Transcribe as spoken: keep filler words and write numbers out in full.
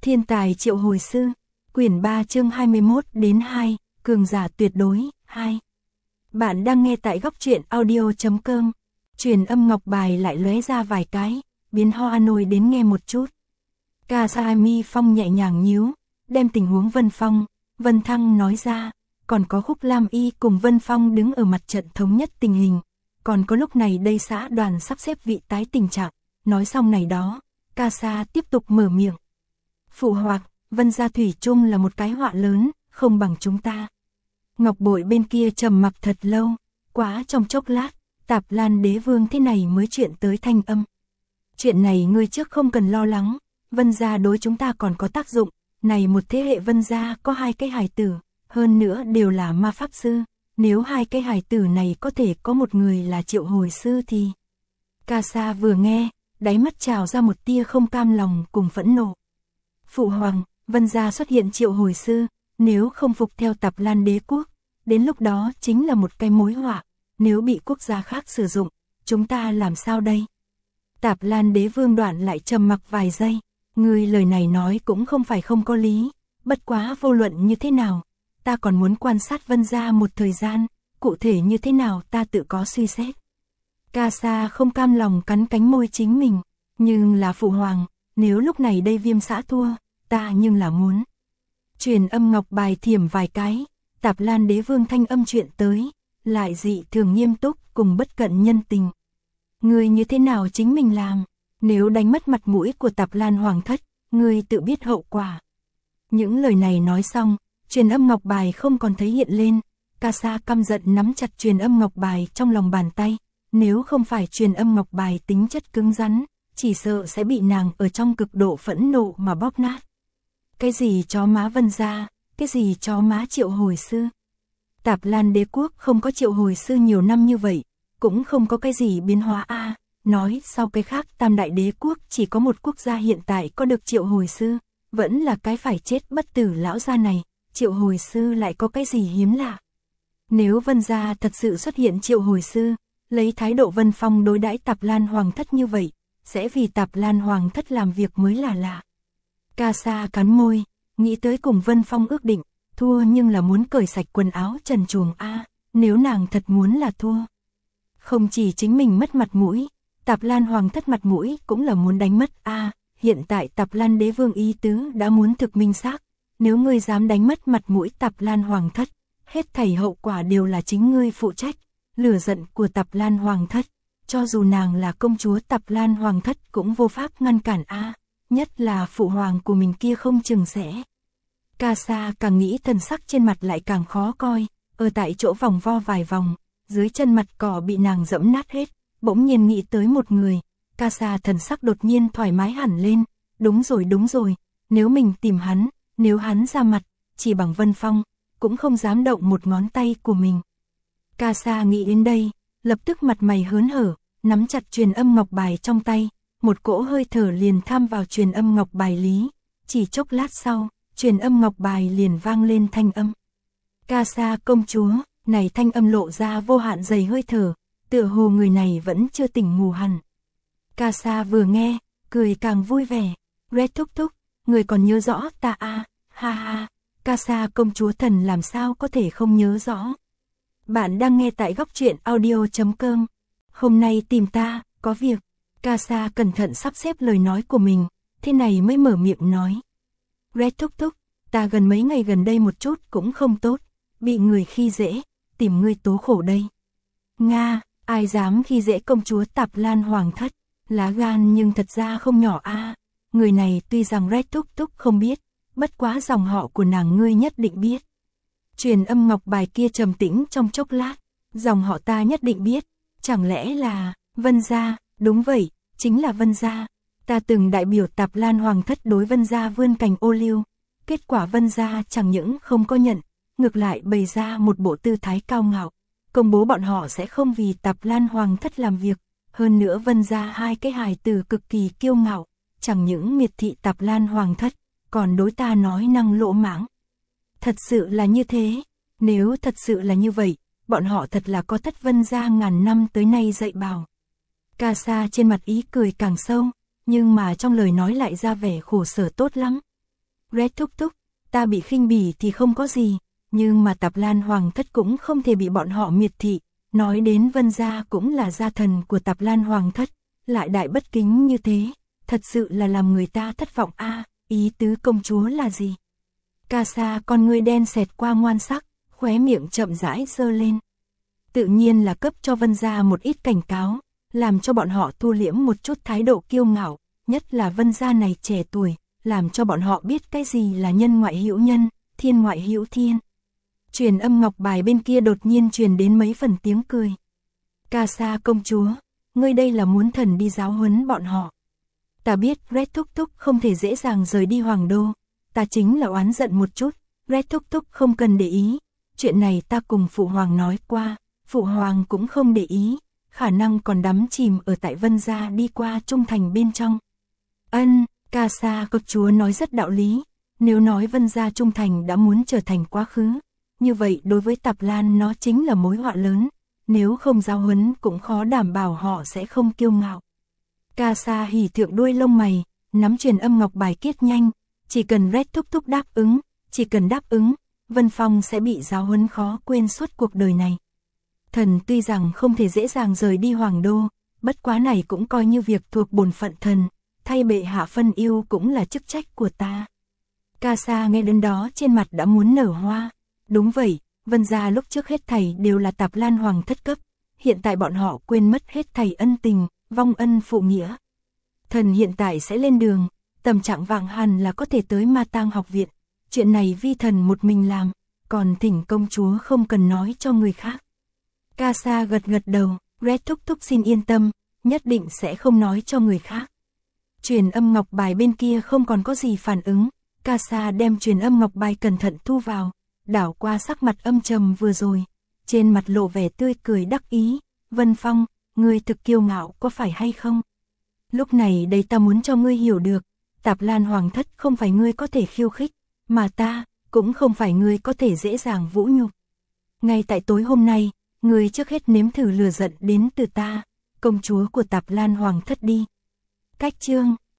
Thiên tài triệu hồi sư, quyển ba chương hai mươi mốt đến hai, cường giả tuyệt đối, hai. Bạn đang nghe tại góc truyện audio chấm com. Truyền âm ngọc bài lại lóe ra vài cái, biến Hoa Nôi đến nghe một chút. Kasami Phong nhẹ nhàng nhíu, đem tình huống Vân Phong, Vân Thăng nói ra, còn có Khúc Lam Y cùng Vân Phong đứng ở mặt trận thống nhất tình hình, còn có lúc này đây xã đoàn sắp xếp vị tái tình trạng, nói xong này đó, Kasa tiếp tục mở miệng. Phụ hoặc, Vân gia thủy chung là một cái họa lớn, không bằng chúng ta. Ngọc Bội bên kia trầm mặc thật lâu, quá trong chốc lát, Tạp Lan Đế Vương thế này mới chuyện tới thanh âm. Chuyện này ngươi trước không cần lo lắng, Vân gia đối chúng ta còn có tác dụng, này một thế hệ Vân gia có hai cái hài tử, hơn nữa đều là ma pháp sư, nếu hai cái hài tử này có thể có một người là triệu hồi sư thì... Kasa vừa nghe, đáy mắt trào ra một tia không cam lòng cùng phẫn nộ. Phụ hoàng, Vân gia xuất hiện triệu hồi sư, nếu không phục theo Tạp Lan Đế quốc, đến lúc đó chính là một cái mối họa, nếu bị quốc gia khác sử dụng, chúng ta làm sao đây? Tạp Lan Đế Vương Đoạn lại trầm mặc vài giây, người lời này nói cũng không phải không có lý, bất quá vô luận như thế nào, ta còn muốn quan sát Vân gia một thời gian, cụ thể như thế nào ta tự có suy xét. Kasa không cam lòng cắn cánh môi chính mình, nhưng là phụ hoàng, nếu lúc này đây Viêm xã thua, ta nhưng là muốn. Truyền âm ngọc bài thiểm vài cái, Tạp Lan Đế Vương thanh âm chuyện tới, lại dị thường nghiêm túc cùng bất cận nhân tình. Người như thế nào chính mình làm, nếu đánh mất mặt mũi của Tạp Lan Hoàng thất, người tự biết hậu quả. Những lời này nói xong, truyền âm ngọc bài không còn thấy hiện lên, Kasa căm giận nắm chặt truyền âm ngọc bài trong lòng bàn tay, nếu không phải truyền âm ngọc bài tính chất cứng rắn, chỉ sợ sẽ bị nàng ở trong cực độ phẫn nộ mà bóp nát. Cái gì chó má Vân gia, cái gì chó má triệu hồi sư. Tạp Lan Đế quốc không có triệu hồi sư nhiều năm như vậy, cũng không có cái gì biến hóa a. À, nói sau cái khác Tam Đại Đế quốc chỉ có một quốc gia hiện tại có được triệu hồi sư, vẫn là cái phải chết bất tử lão gia này, triệu hồi sư lại có cái gì hiếm lạ. Nếu Vân gia thật sự xuất hiện triệu hồi sư, lấy thái độ Vân Phong đối đãi Tạp Lan Hoàng thất như vậy, sẽ vì Tạp Lan Hoàng thất làm việc mới là lạ. Kasa cắn môi, nghĩ tới cùng Vân Phong ước định, thua nhưng là muốn cởi sạch quần áo trần truồng a, à, nếu nàng thật muốn là thua. Không chỉ chính mình mất mặt mũi, Tạp Lan Hoàng thất mặt mũi cũng là muốn đánh mất a, à, hiện tại Tạp Lan Đế Vương ý tứ đã muốn thực minh xác, nếu ngươi dám đánh mất mặt mũi Tạp Lan Hoàng thất, hết thảy hậu quả đều là chính ngươi phụ trách. Lửa giận của Tạp Lan Hoàng thất, cho dù nàng là công chúa Tạp Lan Hoàng thất cũng vô pháp ngăn cản a, à, nhất là phụ hoàng của mình kia không chừng sẽ. Kasa càng nghĩ thần sắc trên mặt lại càng khó coi, ở tại chỗ vòng vo vài vòng, dưới chân mặt cỏ bị nàng dẫm nát hết, bỗng nhiên nghĩ tới một người, Kasa thần sắc đột nhiên thoải mái hẳn lên, đúng rồi đúng rồi, nếu mình tìm hắn, nếu hắn ra mặt, chỉ bằng Vân Phong, cũng không dám động một ngón tay của mình. Kasa nghĩ đến đây, lập tức mặt mày hớn hở, nắm chặt truyền âm ngọc bài trong tay, một cỗ hơi thở liền tham vào truyền âm ngọc bài lý, chỉ chốc lát sau, truyền âm ngọc bài liền vang lên thanh âm. Kasa công chúa, này thanh âm lộ ra vô hạn dày hơi thở, tựa hồ người này vẫn chưa tỉnh ngủ hẳn. Kasa vừa nghe, cười càng vui vẻ, Red thúc thúc, người còn nhớ rõ ta à, ha ha, Kasa công chúa thần làm sao có thể không nhớ rõ. Bạn đang nghe tại góc truyện audio chấm com. Hôm nay tìm ta, có việc. Kasa cẩn thận sắp xếp lời nói của mình, thế này mới mở miệng nói. Red thúc thúc, ta gần mấy ngày gần đây một chút cũng không tốt, bị người khi dễ, tìm ngươi tố khổ đây. Nga, ai dám khi dễ công chúa Tạp Lan Hoàng thất, lá gan nhưng thật ra không nhỏ a. À. Người này tuy rằng Red thúc thúc không biết, bất quá dòng họ của nàng ngươi nhất định biết. Truyền âm ngọc bài kia trầm tĩnh trong chốc lát, dòng họ ta nhất định biết, chẳng lẽ là Vân gia, đúng vậy, chính là Vân gia. Ta từng đại biểu Tạp Lan Hoàng thất đối Vân gia vươn cành ô liu, kết quả Vân gia chẳng những không có nhận, ngược lại bày ra một bộ tư thái cao ngạo, công bố bọn họ sẽ không vì Tạp Lan Hoàng thất làm việc, hơn nữa Vân gia hai cái hài tử cực kỳ kiêu ngạo, chẳng những miệt thị Tạp Lan Hoàng thất, còn đối ta nói năng lỗ mãng. Thật sự là như thế, nếu thật sự là như vậy, bọn họ thật là có thất Vân gia ngàn năm tới nay dạy bảo. Kasa trên mặt ý cười càng sâu, nhưng mà trong lời nói lại ra vẻ khổ sở tốt lắm. Red thúc thúc, ta bị khinh bỉ thì không có gì, nhưng mà Tạp Lan Hoàng thất cũng không thể bị bọn họ miệt thị, nói đến Vân gia cũng là gia thần của Tạp Lan Hoàng thất, lại đại bất kính như thế, thật sự là làm người ta thất vọng a. Ý tứ công chúa là gì? Ca Sa con ngươi đen xẹt qua ngoan sắc, khóe miệng chậm rãi giơ lên. Tự nhiên là cấp cho Vân gia một ít cảnh cáo, làm cho bọn họ thu liễm một chút thái độ kiêu ngạo, nhất là Vân gia này trẻ tuổi, làm cho bọn họ biết cái gì là nhân ngoại hữu nhân, thiên ngoại hữu thiên. Truyền âm ngọc bài bên kia đột nhiên truyền đến mấy phần tiếng cười. Ca Sa công chúa, ngươi đây là muốn thần đi giáo huấn bọn họ. Ta biết Red thúc thúc không thể dễ dàng rời đi Hoàng đô, ta chính là oán giận một chút, Red thúc thúc không cần để ý, chuyện này ta cùng Phụ Hoàng nói qua, Phụ Hoàng cũng không để ý, khả năng còn đắm chìm ở tại Vân gia đi qua trung thành bên trong. Ân, Ca Sa công chúa nói rất đạo lý, nếu nói Vân gia trung thành đã muốn trở thành quá khứ, như vậy đối với Tạp Lan nó chính là mối họa lớn, nếu không giáo huấn cũng khó đảm bảo họ sẽ không kiêu ngạo. Ca Sa hỉ thượng đuôi lông mày, nắm truyền âm ngọc bài kết nhanh, chỉ cần Red thúc thúc đáp ứng, chỉ cần đáp ứng, Vân Phong sẽ bị giáo huấn khó quên suốt cuộc đời này. Thần tuy rằng không thể dễ dàng rời đi Hoàng đô, bất quá này cũng coi như việc thuộc bổn phận thần, thay bệ hạ phân yêu cũng là chức trách của ta. Ca Sa nghe đến đó trên mặt đã muốn nở hoa. Đúng vậy, Vân gia lúc trước hết thảy đều là Tạp Lan Hoàng thất cấp, hiện tại bọn họ quên mất hết thảy ân tình, vong ân phụ nghĩa. Thần hiện tại sẽ lên đường, tầm trạng vạng hẳn là có thể tới Ma Tang học viện, chuyện này vi thần một mình làm, còn thỉnh công chúa không cần nói cho người khác. Ca Sa gật gật đầu, Red thúc thúc xin yên tâm, nhất định sẽ không nói cho người khác. Truyền âm ngọc bài bên kia không còn có gì phản ứng, Ca Sa đem truyền âm ngọc bài cẩn thận thu vào, đảo qua sắc mặt âm trầm vừa rồi, trên mặt lộ vẻ tươi cười đắc ý, Vân Phong, ngươi thực kiêu ngạo có phải hay không? Lúc này đây ta muốn cho ngươi hiểu được, Tạp Lan Hoàng thất không phải ngươi có thể khiêu khích, mà ta, cũng không phải ngươi có thể dễ dàng vũ nhục. Ngay tại tối hôm nay, ngươi trước hết nếm thử lừa giận đến từ ta, công chúa của Tạp Lan Hoàng thất đi. Cách chương